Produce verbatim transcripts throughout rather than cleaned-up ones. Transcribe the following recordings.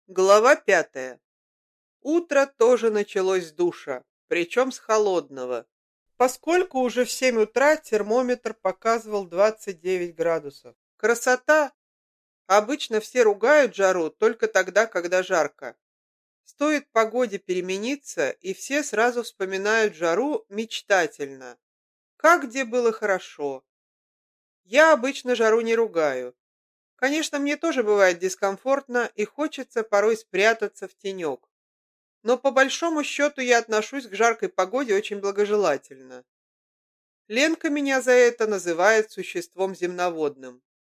Глава пятая. Утро тоже началось с душа, причем с холодного, поскольку уже в семь утра термометр показывал двадцать девять градусов. Красота! Обычно все ругают жару только тогда, когда жарко. Стоит погоде перемениться, и все сразу вспоминают жару мечтательно. Как где было хорошо. Я обычно жару не ругаю. Конечно, мне тоже бывает дискомфортно и хочется порой спрятаться в тенек. Но по большому счету я отношусь к жаркой погоде очень благожелательно. Ленка меня за это называет существом земноводным.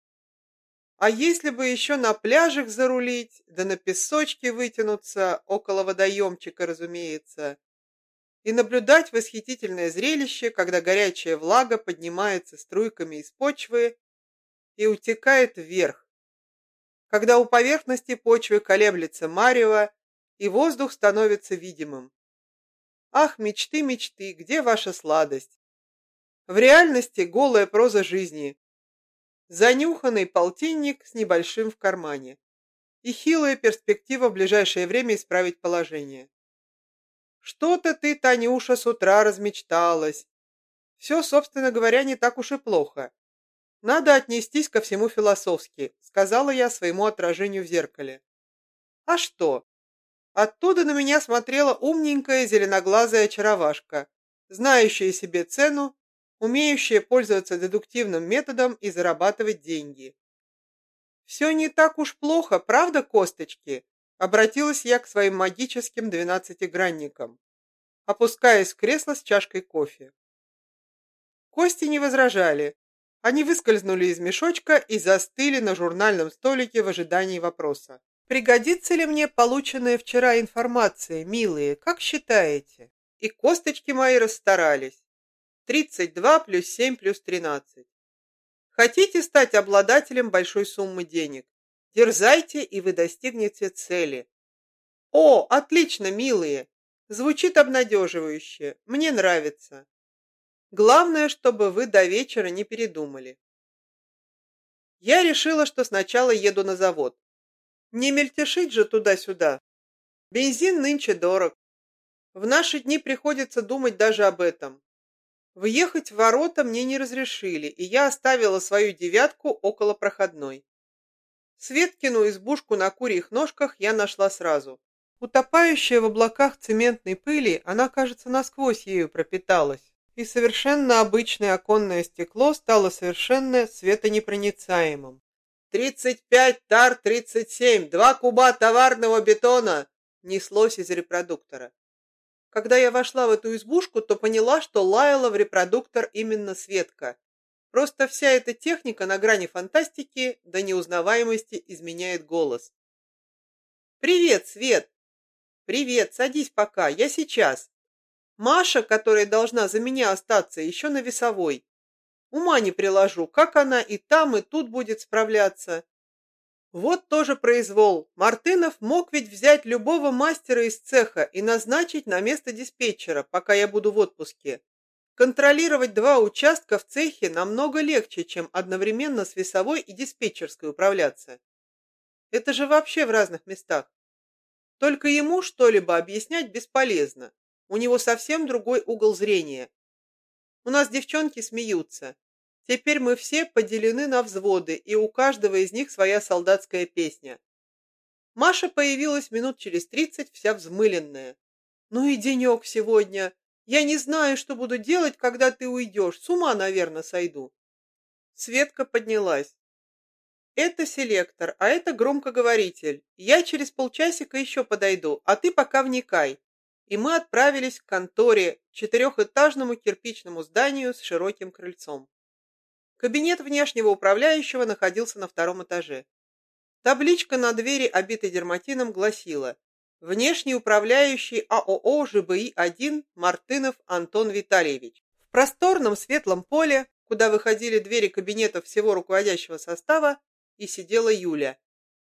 А если бы еще на пляжик зарулить, да на песочке вытянуться, около водоемчика, разумеется, и наблюдать восхитительное зрелище, когда горячая влага поднимается струйками из почвы и утекает вверх, когда у поверхности почвы колеблется марево, и воздух становится видимым. Ах, мечты, мечты, где ваша сладость? В реальности голая проза жизни. Занюханный полтинник с небольшим в кармане. И хилая перспектива в ближайшее время исправить положение. Что-то ты, Танюша, с утра размечталась. Все, собственно говоря, не так уж и плохо. Надо отнестись ко всему философски, сказала я своему отражению в зеркале. А что? Оттуда на меня смотрела умненькая зеленоглазая очаровашка, знающая себе цену, умеющая пользоваться дедуктивным методом и зарабатывать деньги. «Все не так уж плохо, правда, косточки?» — обратилась я к своим магическим двенадцатигранникам, опускаясь в кресло с чашкой кофе. Кости не возражали. Они выскользнули из мешочка и застыли на журнальном столике в ожидании вопроса. «Пригодится ли мне полученная вчера информация, милые, как считаете?» И косточки мои расстарались. тридцать два плюс семь плюс тринадцать. Хотите стать обладателем большой суммы денег? Дерзайте, и вы достигнете цели. О, отлично, милые! Звучит обнадеживающе. Мне нравится. Главное, чтобы вы до вечера не передумали. Я решила, что сначала еду на завод. Не мельтешить же туда-сюда. Бензин нынче дорог. В наши дни приходится думать даже об этом. Въехать в ворота мне не разрешили, и я оставила свою девятку около проходной. Светкину избушку на курьих ножках я нашла сразу. Утопающая в облаках цементной пыли, она, кажется, насквозь ею пропиталась, и совершенно обычное оконное стекло стало совершенно светонепроницаемым. «Тридцать пять тар тридцать семь, два куба товарного бетона!» неслось из репродуктора. Когда я вошла в эту избушку, то поняла, что лаяла в репродуктор именно Светка. Просто вся эта техника на грани фантастики до неузнаваемости изменяет голос. «Привет, Свет!» «Привет, садись пока, я сейчас. Маша, которая должна за меня остаться, еще на весовой. Ума не приложу, как она и там, и тут будет справляться. Вот тоже произвол. Мартынов мог ведь взять любого мастера из цеха и назначить на место диспетчера, пока я буду в отпуске. Контролировать два участка в цехе намного легче, чем одновременно с весовой и диспетчерской управляться. Это же вообще в разных местах. Только ему что-либо объяснять бесполезно. У него совсем другой угол зрения. У нас девчонки смеются. Теперь мы все поделены на взводы, и у каждого из них своя солдатская песня. Маша появилась минут через тридцать, вся взмыленная. «Ну и денек сегодня. Я не знаю, что буду делать, когда ты уйдешь. С ума, наверное, сойду». Светка поднялась. «Это селектор, а это громкоговоритель. Я через полчасика еще подойду, а ты пока вникай». И мы отправились к конторе, четырехэтажному кирпичному зданию с широким крыльцом. Кабинет внешнего управляющего находился на втором этаже. Табличка на двери, обитой дерматином, гласила: «Внешний управляющий АОО ЖБИ один Мартынов Антон Витальевич». В просторном светлом поле, куда выходили двери кабинета всего руководящего состава, и сидела Юля.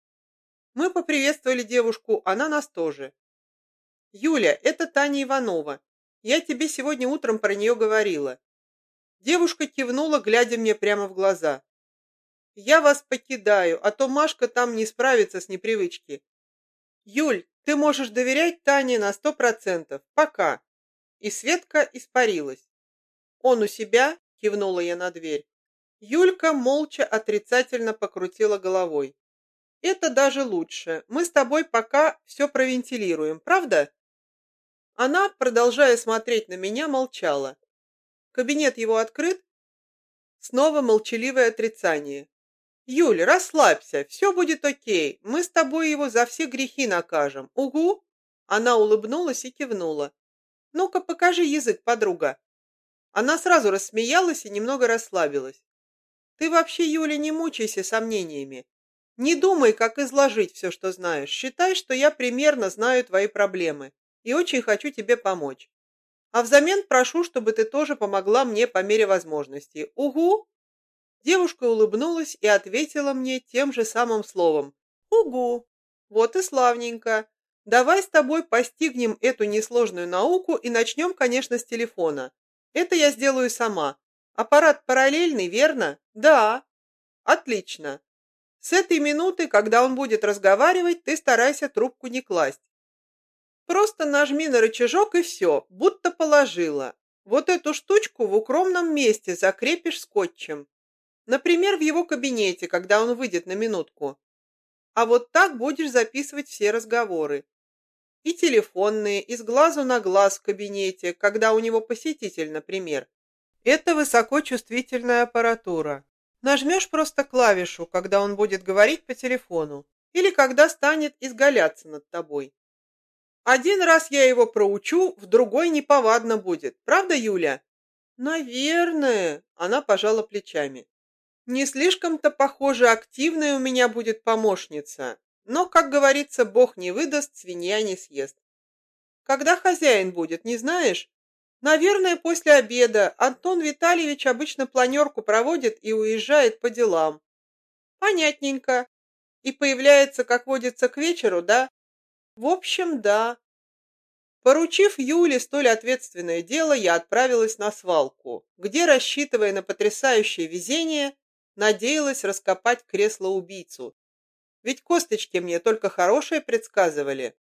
Мы поприветствовали девушку, она нас тоже. «Юля, это Таня Иванова. Я тебе сегодня утром про нее говорила». Девушка кивнула, глядя мне прямо в глаза. «Я вас покидаю, а то Машка там не справится с непривычки». Юль, ты можешь доверять Тане на сто процентов. Пока. И Светка испарилась. Он у себя? Кивнула я на дверь. Юлька молча отрицательно покрутила головой. Это даже лучше. Мы с тобой пока все провентилируем, правда? Она, продолжая смотреть на меня, молчала. Кабинет его открыт? Снова молчаливое отрицание. Юль, расслабься, все будет окей. Мы с тобой его за все грехи накажем. Угу. Она улыбнулась и кивнула. Ну-ка, покажи язык, подруга. Она сразу рассмеялась и немного расслабилась. Ты вообще, Юля, не мучайся сомнениями. Не думай, как изложить все, что знаешь. Считай, что я примерно знаю твои проблемы и очень хочу тебе помочь. А взамен прошу, чтобы ты тоже помогла мне по мере возможности. Угу. Девушка улыбнулась и ответила мне тем же самым словом. Угу. Вот и славненько. Давай с тобой постигнем эту несложную науку и начнем, конечно, с телефона. Это я сделаю сама. Аппарат параллельный, верно? Да. Отлично. С этой минуты, когда он будет разговаривать, ты старайся трубку не класть. Просто нажми на рычажок и все, будто положила. Вот эту штучку в укромном месте закрепишь скотчем. Например, в его кабинете, когда он выйдет на минутку. А вот так будешь записывать все разговоры. И телефонные, и с глазу на глаз в кабинете, когда у него посетитель, например. Это высокочувствительная аппаратура. Нажмешь просто клавишу, когда он будет говорить по телефону, или когда станет изгаляться над тобой. Один раз я его проучу, в другой неповадно будет. Правда, Юля? Наверное, она пожала плечами. Не слишком-то, похоже, активная у меня будет помощница, но, как говорится, бог не выдаст, свинья не съест. Когда хозяин будет, не знаешь? Наверное, после обеда. Антон Витальевич обычно планерку проводит и уезжает по делам. Понятненько. И появляется, как водится, к вечеру, да? В общем, да. Поручив Юле столь ответственное дело, я отправилась на свалку, где, рассчитывая на потрясающее везение, надеялась раскопать кресло-убийцу. Ведь косточки мне только хорошее предсказывали.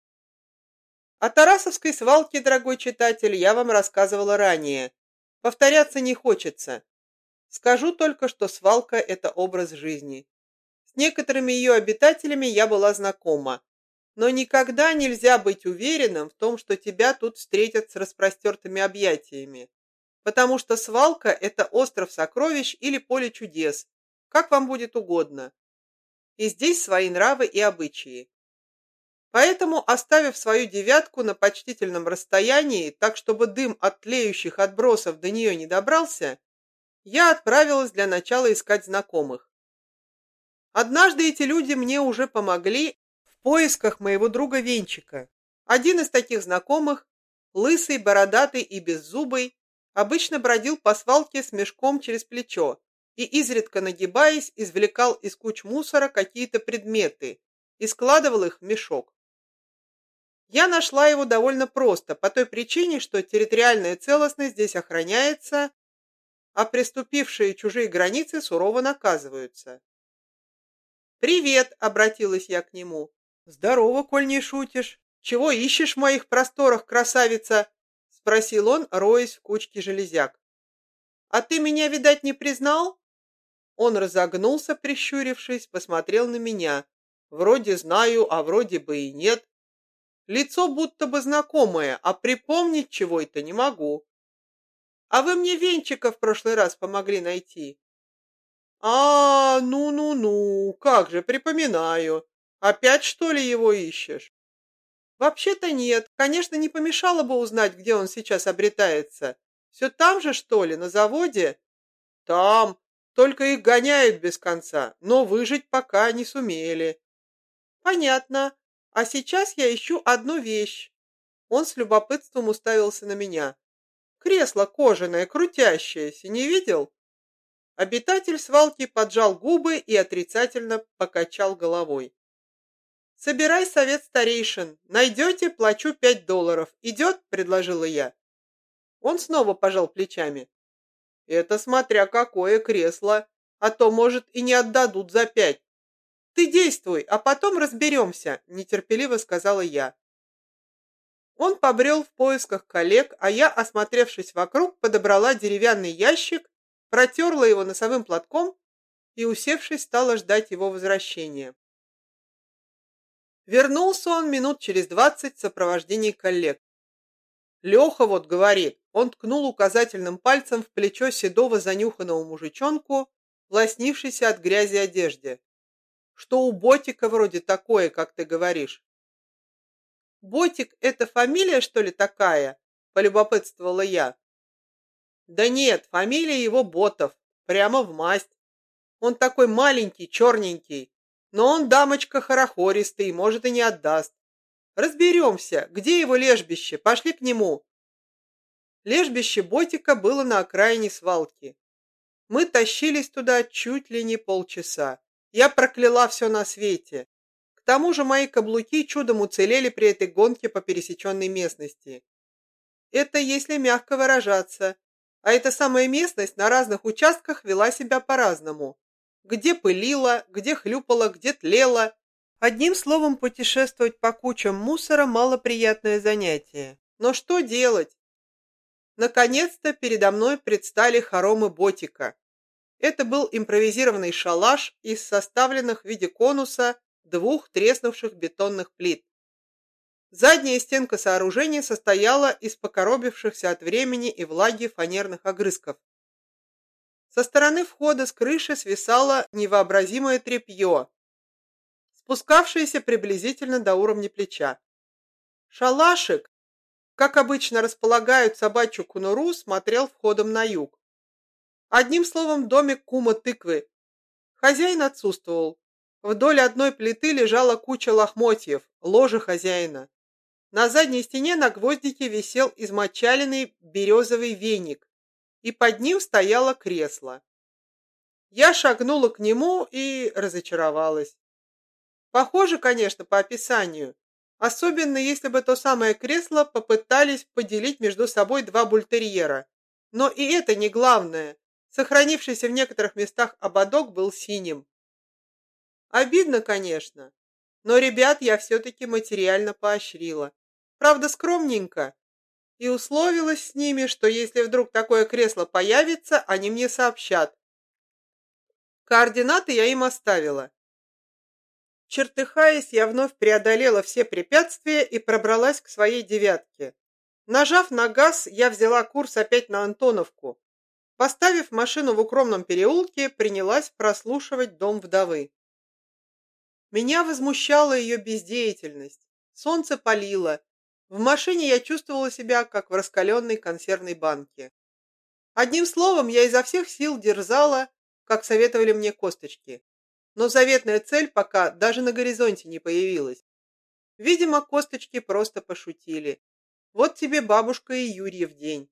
О Тарасовской свалке, дорогой читатель, я вам рассказывала ранее. Повторяться не хочется. Скажу только, что свалка – это образ жизни. С некоторыми ее обитателями я была знакома. Но никогда нельзя быть уверенным в том, что тебя тут встретят с распростертыми объятиями. Потому что свалка – это остров сокровищ или поле чудес, как вам будет угодно. И здесь свои нравы и обычаи. Поэтому, оставив свою девятку на почтительном расстоянии, так чтобы дым от тлеющих отбросов до нее не добрался, я отправилась для начала искать знакомых. Однажды эти люди мне уже помогли в поисках моего друга Венчика. Один из таких знакомых, лысый, бородатый и беззубый, обычно бродил по свалке с мешком через плечо и, изредка нагибаясь, извлекал из куч мусора какие-то предметы и складывал их в мешок. Я нашла его довольно просто, по той причине, что территориальная целостность здесь охраняется, а преступившие чужие границы сурово наказываются. «Привет!» — обратилась я к нему. «Здорово, коль не шутишь. Чего ищешь в моих просторах, красавица?» — спросил он, роясь в кучке железяк. «А ты меня, видать, не признал?» Он разогнулся, прищурившись, посмотрел на меня. «Вроде знаю, а вроде бы и нет. Лицо будто бы знакомое, а припомнить чего-то не могу. А вы мне Венчика в прошлый раз помогли найти». «А, ну-ну-ну, как же, припоминаю. Опять, что ли, его ищешь?» «Вообще-то нет. Конечно, не помешало бы узнать, где он сейчас обретается. Все там же, что ли, на заводе?» «Там. Только их гоняют без конца, но выжить пока не сумели». «Понятно. А сейчас я ищу одну вещь». Он с любопытством уставился на меня. «Кресло кожаное, крутящееся, не видел?» Обитатель свалки поджал губы и отрицательно покачал головой. «Собирай совет старейшин. Найдете, плачу пять долларов. Идет?» – предложила я. Он снова пожал плечами. «Это смотря какое кресло, а то, может, и не отдадут за пять». Ты действуй, а потом разберемся, нетерпеливо сказала я. Он побрел в поисках коллег, а я, осмотревшись вокруг, подобрала деревянный ящик, протерла его носовым платком и, усевшись, стала ждать его возвращения. Вернулся он минут через двадцать в сопровождении коллег. Леха вот говорит, он ткнул указательным пальцем в плечо седого занюханного мужичонку, лоснившейся от грязи одежде, что у Ботика вроде такое, как ты говоришь. Ботик — это фамилия, что ли, такая? Полюбопытствовала я. Да нет, фамилия его Ботов, прямо в масть. Он такой маленький, черненький, но он дамочка хорохористый, может и не отдаст. Разберемся, где его лежбище, пошли к нему. Лежбище Ботика было на окраине свалки. Мы тащились туда чуть ли не полчаса. Я прокляла все на свете. К тому же мои каблуки чудом уцелели при этой гонке по пересеченной местности. Это если мягко выражаться. А эта самая местность на разных участках вела себя по-разному. Где пылила, где хлюпала, где тлела. Одним словом, путешествовать по кучам мусора – малоприятное занятие. Но что делать? Наконец-то передо мной предстали хоромы Ботика. Это был импровизированный шалаш из составленных в виде конуса двух треснувших бетонных плит. Задняя стенка сооружения состояла из покоробившихся от времени и влаги фанерных огрызков. Со стороны входа с крыши свисало невообразимое тряпье, спускавшееся приблизительно до уровня плеча. Шалашик, как обычно располагают собачью конуру, смотрел входом на юг. Одним словом, домик кума тыквы. Хозяин отсутствовал. Вдоль одной плиты лежала куча лохмотьев, ложе хозяина. На задней стене на гвоздике висел измочаленный березовый веник, и под ним стояло кресло. Я шагнула к нему и разочаровалась. Похоже, конечно, по описанию, особенно если бы то самое кресло попытались поделить между собой два бультерьера. Но и это не главное. Сохранившийся в некоторых местах ободок был синим. Обидно, конечно, но ребят я все-таки материально поощрила. Правда, скромненько. И условилась с ними, что если вдруг такое кресло появится, они мне сообщат. Координаты я им оставила. Чертыхаясь, я вновь преодолела все препятствия и пробралась к своей девятке. Нажав на газ, я взяла курс опять на Антоновку. Поставив машину в укромном переулке, принялась прослушивать дом вдовы. Меня возмущала ее бездеятельность. Солнце палило. В машине я чувствовала себя, как в раскаленной консервной банке. Одним словом, я изо всех сил дерзала, как советовали мне косточки. Но заветная цель пока даже на горизонте не появилась. Видимо, косточки просто пошутили. Вот тебе бабушка и Юрьев день.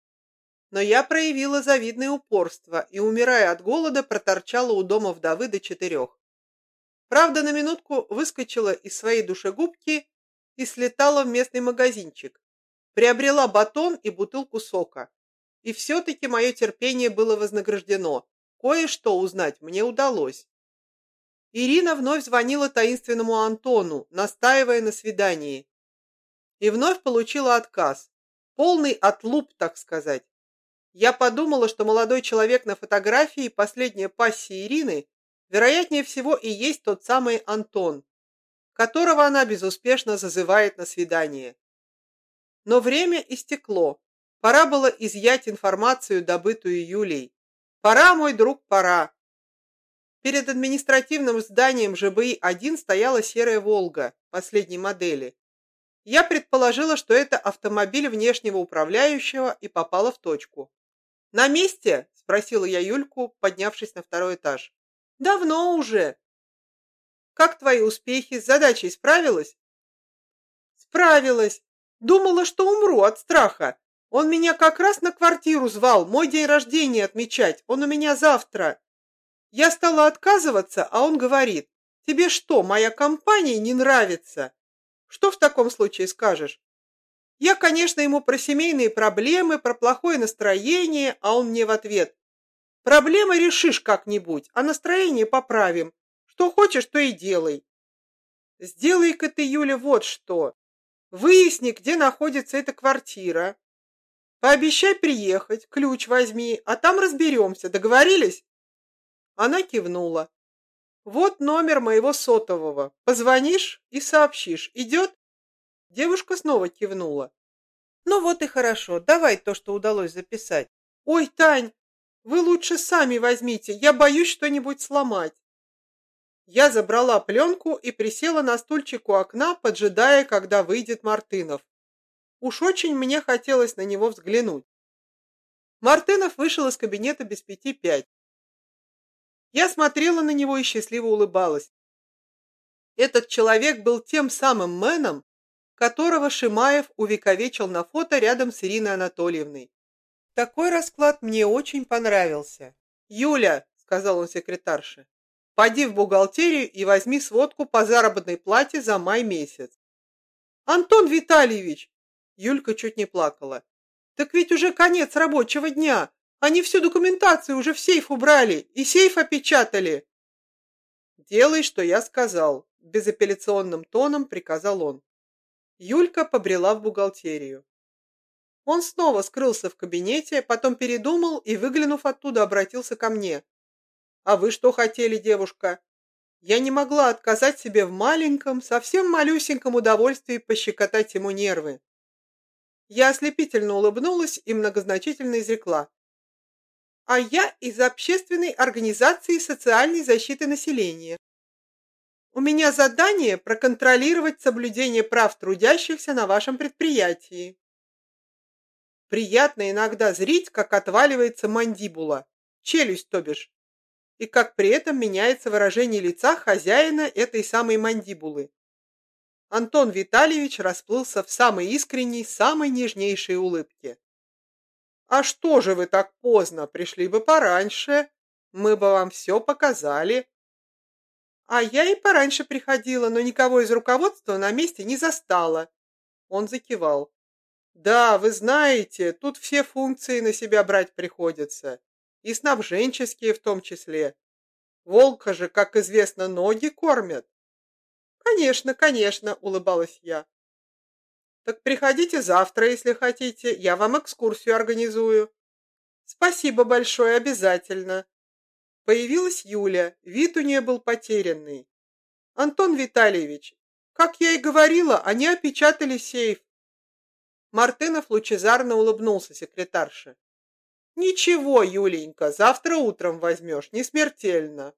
Но я проявила завидное упорство и, умирая от голода, проторчала у дома вдовы до четырех. Правда, на минутку выскочила из своей душегубки и слетала в местный магазинчик. Приобрела батон и бутылку сока. И все-таки мое терпение было вознаграждено. Кое-что узнать мне удалось. Ирина вновь звонила таинственному Антону, настаивая на свидании. И вновь получила отказ. Полный отлуп, так сказать. Я подумала, что молодой человек на фотографии, последняя пассия Ирины, вероятнее всего и есть тот самый Антон, которого она безуспешно зазывает на свидание. Но время истекло. Пора было изъять информацию, добытую Юлей. Пора, мой друг, пора. Перед административным зданием ЖБИ один стояла серая «Волга» последней модели. Я предположила, что это автомобиль внешнего управляющего, и попала в точку. «На месте?» – спросила я Юльку, поднявшись на второй этаж. «Давно уже». «Как твои успехи? С задачей справилась?» «Справилась. Думала, что умру от страха. Он меня как раз на квартиру звал, мой день рождения отмечать. Он у меня завтра. Я стала отказываться, а он говорит: тебе что, моя компания не нравится? Что в таком случае скажешь?» Я, конечно, ему про семейные проблемы, про плохое настроение, а он мне в ответ: проблемы решишь как-нибудь, а настроение поправим. Что хочешь, то и делай. Сделай-ка ты, Юля, вот что. Выясни, где находится эта квартира. Пообещай приехать, ключ возьми, а там разберемся. Договорились? Она кивнула. Вот номер моего сотового. Позвонишь и сообщишь. Идет? Девушка снова кивнула. Ну вот и хорошо. Давай то, что удалось записать. Ой, Тань, вы лучше сами возьмите. Я боюсь что-нибудь сломать. Я забрала пленку и присела на стульчик у окна, поджидая, когда выйдет Мартынов. Уж очень мне хотелось на него взглянуть. Мартынов вышел из кабинета без пяти пять. Я смотрела на него и счастливо улыбалась. Этот человек был тем самым Мэном, которого Шимаев увековечил на фото рядом с Ириной Анатольевной. Такой расклад мне очень понравился. «Юля», — сказал он секретарше, — «поди в бухгалтерию и возьми сводку по заработной плате за май месяц». «Антон Витальевич!» — Юлька чуть не плакала. «Так ведь уже конец рабочего дня. Они всю документацию уже в сейф убрали и сейф опечатали». «Делай, что я сказал», — безапелляционным тоном приказал он. Юлька побрела в бухгалтерию. Он снова скрылся в кабинете, потом передумал и, выглянув оттуда, обратился ко мне. «А вы что хотели, девушка?» Я не могла отказать себе в маленьком, совсем малюсеньком удовольствии пощекотать ему нервы. Я ослепительно улыбнулась и многозначительно изрекла. «А я из общественной организации социальной защиты населения. У меня задание проконтролировать соблюдение прав трудящихся на вашем предприятии. Приятно иногда зрить, как отваливается мандибула, челюсть, то бишь, и как при этом меняется выражение лица хозяина этой самой мандибулы». Антон Витальевич расплылся в самой искренней, самой нежнейшей улыбке. «А что же вы так поздно? Пришли бы пораньше. Мы бы вам все показали». «А я и пораньше приходила, но никого из руководства на месте не застала». Он закивал. «Да, вы знаете, тут все функции на себя брать приходится. И снабженческие в том числе. Волка же, как известно, ноги кормят». «Конечно, конечно», — улыбалась я. «Так приходите завтра, если хотите, я вам экскурсию организую». «Спасибо большое, обязательно». Появилась Юля, вид у нее был потерянный. «Антон Витальевич, как я и говорила, они опечатали сейф». Мартынов лучезарно улыбнулся секретарше. «Ничего, Юленька, завтра утром возьмешь, не смертельно».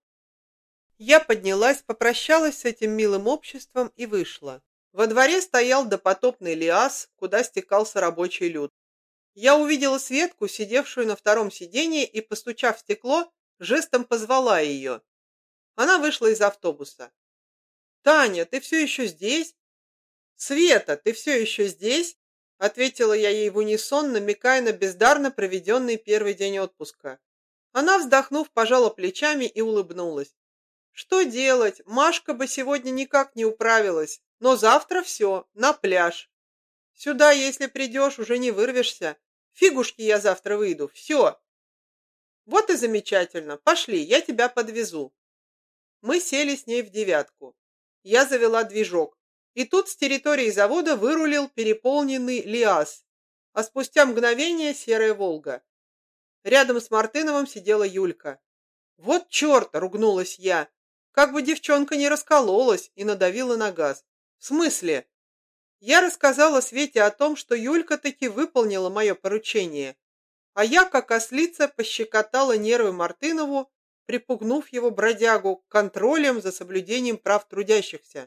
Я поднялась, попрощалась с этим милым обществом и вышла. Во дворе стоял допотопный лиаз, куда стекался рабочий люд. Я увидела Светку, сидевшую на втором сиденье, и, постучав в стекло, жестом позвала ее. Она вышла из автобуса. «Таня, ты все еще здесь?» «Света, ты все еще здесь?» Ответила я ей в унисон, намекая на бездарно проведенный первый день отпуска. Она, вздохнув, пожала плечами и улыбнулась. «Что делать? Машка бы сегодня никак не управилась, но завтра все, на пляж. Сюда, если придешь, уже не вырвешься. Фигушки я завтра выйду, все». «Вот и замечательно. Пошли, я тебя подвезу». Мы сели с ней в девятку. Я завела движок. И тут с территории завода вырулил переполненный ЛиАЗ, а спустя мгновение серая «Волга». Рядом с Мартыновым сидела Юлька. «Вот черт!» — ругнулась я. Как бы девчонка не раскололась, и надавила на газ. «В смысле?» Я рассказала Свете о том, что Юлька таки выполнила мое поручение, а я, как ослица, пощекотала нервы Мартынову, припугнув его бродягу контролем за соблюдением прав трудящихся.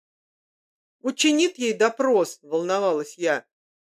«Учинит ей допрос», — волновалась я.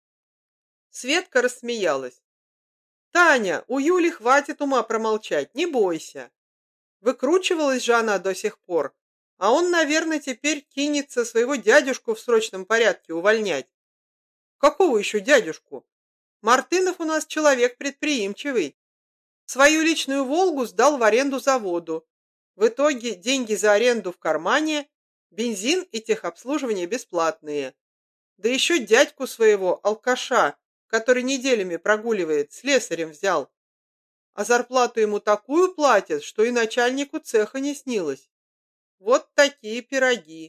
Светка рассмеялась. «Таня, у Юли хватит ума промолчать, не бойся. Выкручивалась же она до сих пор, а он, наверное, теперь кинется своего дядюшку в срочном порядке увольнять». «Какого еще дядюшку? Мартынов у нас человек предприимчивый. Свою личную «Волгу» сдал в аренду заводу. В итоге деньги за аренду в кармане, бензин и техобслуживание бесплатные. Да еще дядьку своего, алкаша, который неделями прогуливает, слесарем взял. А зарплату ему такую платят, что и начальнику цеха не снилось. Вот такие пироги.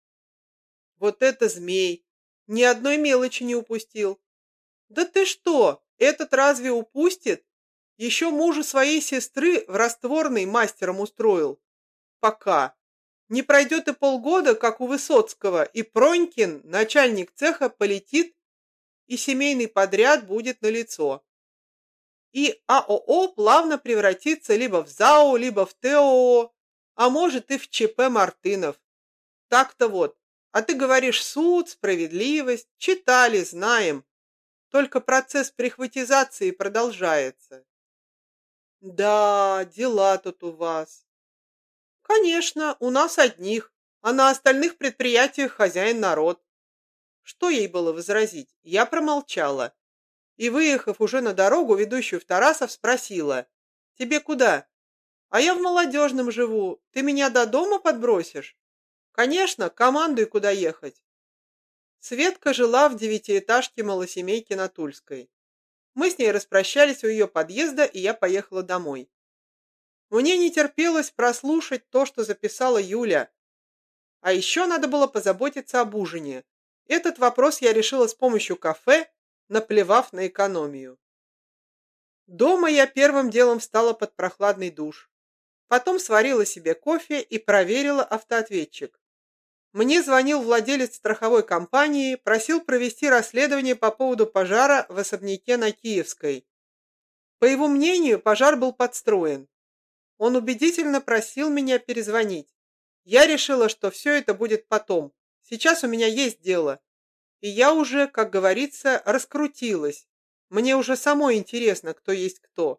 Вот это змей. Ни одной мелочи не упустил. Да ты что, этот разве упустит? Еще мужа своей сестры в растворный мастером устроил. Пока. Не пройдет и полгода, как у Высоцкого, и Пронькин, начальник цеха, полетит, и семейный подряд будет налицо. И АОО плавно превратится либо в ЗАО, либо в ТОО, а может и в ЧП Мартынов. Так-то вот. А ты говоришь суд, справедливость. Читали, знаем. Только процесс прихватизации продолжается. Да, дела тут у вас. Конечно, у нас одних, а на остальных предприятиях хозяин народ. Что ей было возразить? Я промолчала. И, выехав уже на дорогу, ведущую в Тарасов, спросила: «Тебе куда?» «А я в Молодежном живу. Ты меня до дома подбросишь?» «Конечно, командуй, куда ехать». Светка жила в девятиэтажке малосемейки на Тульской. Мы с ней распрощались у ее подъезда, и я поехала домой. Мне не терпелось прослушать то, что записала Юля. А еще надо было позаботиться об ужине. Этот вопрос я решила с помощью кафе, наплевав на экономию. Дома я первым делом встала под прохладный душ. Потом сварила себе кофе и проверила автоответчик. Мне звонил владелец страховой компании, просил провести расследование по поводу пожара в особняке на Киевской. По его мнению, пожар был подстроен. Он убедительно просил меня перезвонить. Я решила, что все это будет потом. Сейчас у меня есть дело. И я уже, как говорится, раскрутилась. Мне уже самой интересно, кто есть кто.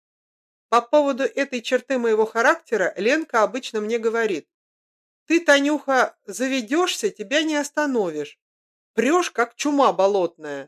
По поводу этой черты моего характера Ленка обычно мне говорит: «Ты, Танюха, заведешься, тебя не остановишь. Прешь, как чума болотная».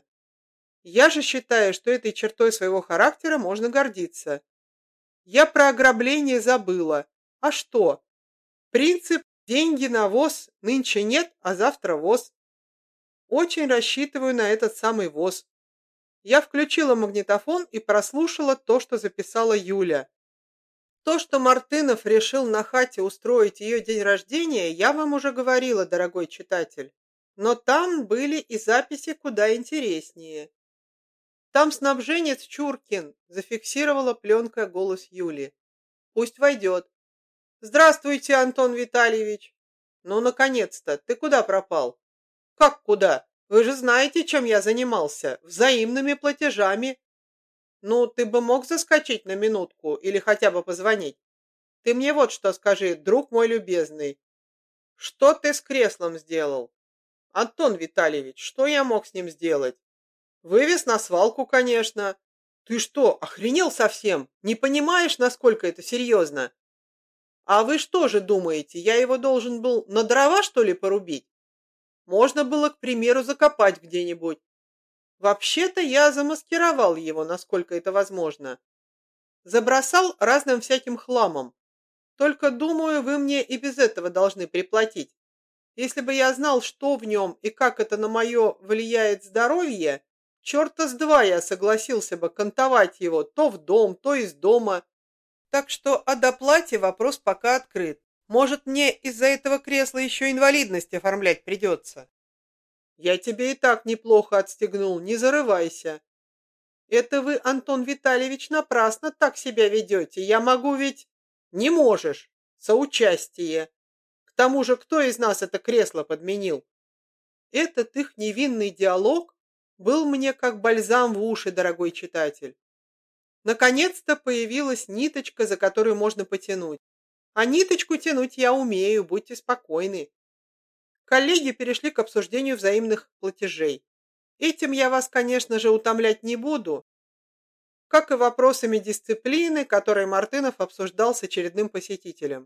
Я же считаю, что этой чертой своего характера можно гордиться. Я про ограбление забыла. А что? Принцип «деньги на воз» нынче нет, а завтра воз. Очень рассчитываю на этот самый воз. Я включила магнитофон и прослушала то, что записала Юля. То, что Мартынов решил на хате устроить ее день рождения, я вам уже говорила, дорогой читатель. Но там были и записи куда интереснее. Там снабженец Чуркин, зафиксировала пленка голос Юли. Пусть войдет. Здравствуйте, Антон Витальевич. Ну, наконец-то, ты куда пропал? Как куда? Вы же знаете, чем я занимался. Взаимными платежами. Ну, ты бы мог заскочить на минутку или хотя бы позвонить? Ты мне вот что скажи, друг мой любезный. Что ты с креслом сделал? Антон Витальевич, что я мог с ним сделать? Вывез на свалку, конечно. Ты что, охренел совсем? Не понимаешь, насколько это серьезно? А вы что же думаете, я его должен был на дрова, что ли, порубить? Можно было, к примеру, закопать где-нибудь. Вообще-то я замаскировал его, насколько это возможно. Забросал разным всяким хламом. Только, думаю, вы мне и без этого должны приплатить. Если бы я знал, что в нем и как это на мое влияет здоровье, черта с два я согласился бы кантовать его то в дом, то из дома. Так что о доплате вопрос пока открыт. Может, мне из-за этого кресла еще инвалидность оформлять придется. Я тебе и так неплохо отстегнул, не зарывайся. Это вы, Антон Витальевич, напрасно так себя ведете. Я могу ведь... Не можешь. Соучастие. К тому же, кто из нас это кресло подменил? Этот их невинный диалог был мне как бальзам в уши, дорогой читатель. Наконец-то появилась ниточка, за которую можно потянуть. А ниточку тянуть я умею, будьте спокойны. Коллеги перешли к обсуждению взаимных платежей. Этим я вас, конечно же, утомлять не буду, как и вопросами дисциплины, которые Мартынов обсуждал с очередным посетителем.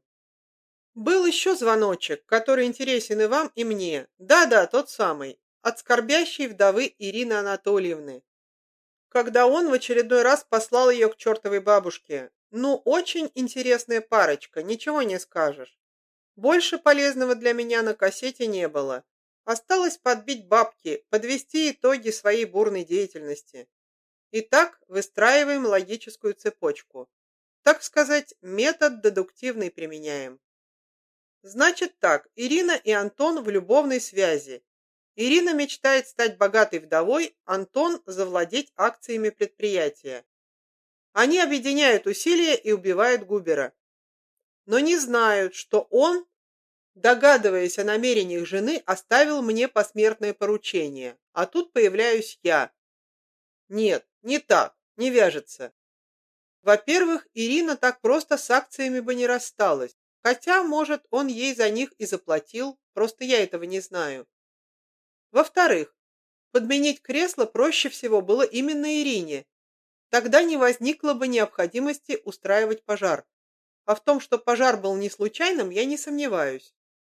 Был еще звоночек, который интересен и вам, и мне. Да-да, тот самый, от скорбящей вдовы Ирины Анатольевны. Когда он в очередной раз послал ее к чертовой бабушке. Ну, очень интересная парочка, ничего не скажешь. Больше полезного для меня на кассете не было. Осталось подбить бабки, подвести итоги своей бурной деятельности. Итак, выстраиваем логическую цепочку. Так сказать, метод дедуктивный применяем. Значит так, Ирина и Антон в любовной связи. Ирина мечтает стать богатой вдовой, Антон завладеть акциями предприятия. Они объединяют усилия и убивают Губера. Но не знают, что он, догадываясь о намерениях жены, оставил мне посмертное поручение. А тут появляюсь я. Нет, не так, не вяжется. Во-первых, Ирина так просто с акциями бы не рассталась. Хотя, может, он ей за них и заплатил, просто я этого не знаю. Во-вторых, подменить кресло проще всего было именно Ирине. Тогда не возникло бы необходимости устраивать пожар. А в том, что пожар был не случайным, я не сомневаюсь.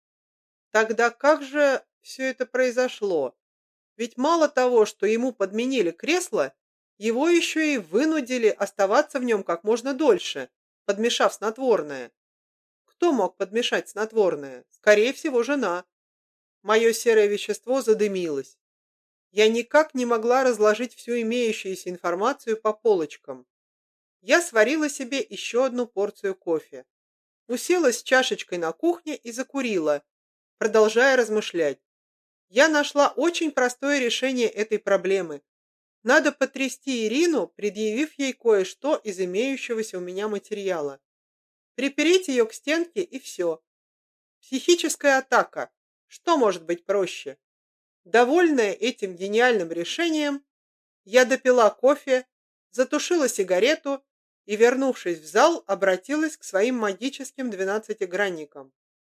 Тогда как же все это произошло? Ведь мало того, что ему подменили кресло, его еще и вынудили оставаться в нем как можно дольше, подмешав снотворное. Кто мог подмешать снотворное? Скорее всего, жена. Мое серое вещество задымилось. Я никак не могла разложить всю имеющуюся информацию по полочкам. Я сварила себе еще одну порцию кофе. Уселась с чашечкой на кухне и закурила, продолжая размышлять. Я нашла очень простое решение этой проблемы. Надо потрясти Ирину, предъявив ей кое-что из имеющегося у меня материала. Припереть ее к стенке и все. Психическая атака. Что может быть проще? Довольная этим гениальным решением, я допила кофе, затушила сигарету и, вернувшись в зал, обратилась к своим магическим двенадцатигранникам.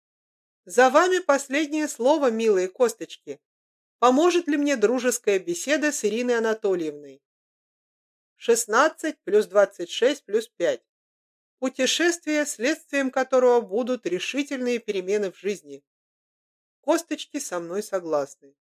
За вами последнее слово, милые косточки. Поможет ли мне дружеская беседа с Ириной Анатольевной? шестнадцать плюс двадцать шесть плюс пять. Путешествие, следствием которого будут решительные перемены в жизни. Косточки со мной согласны.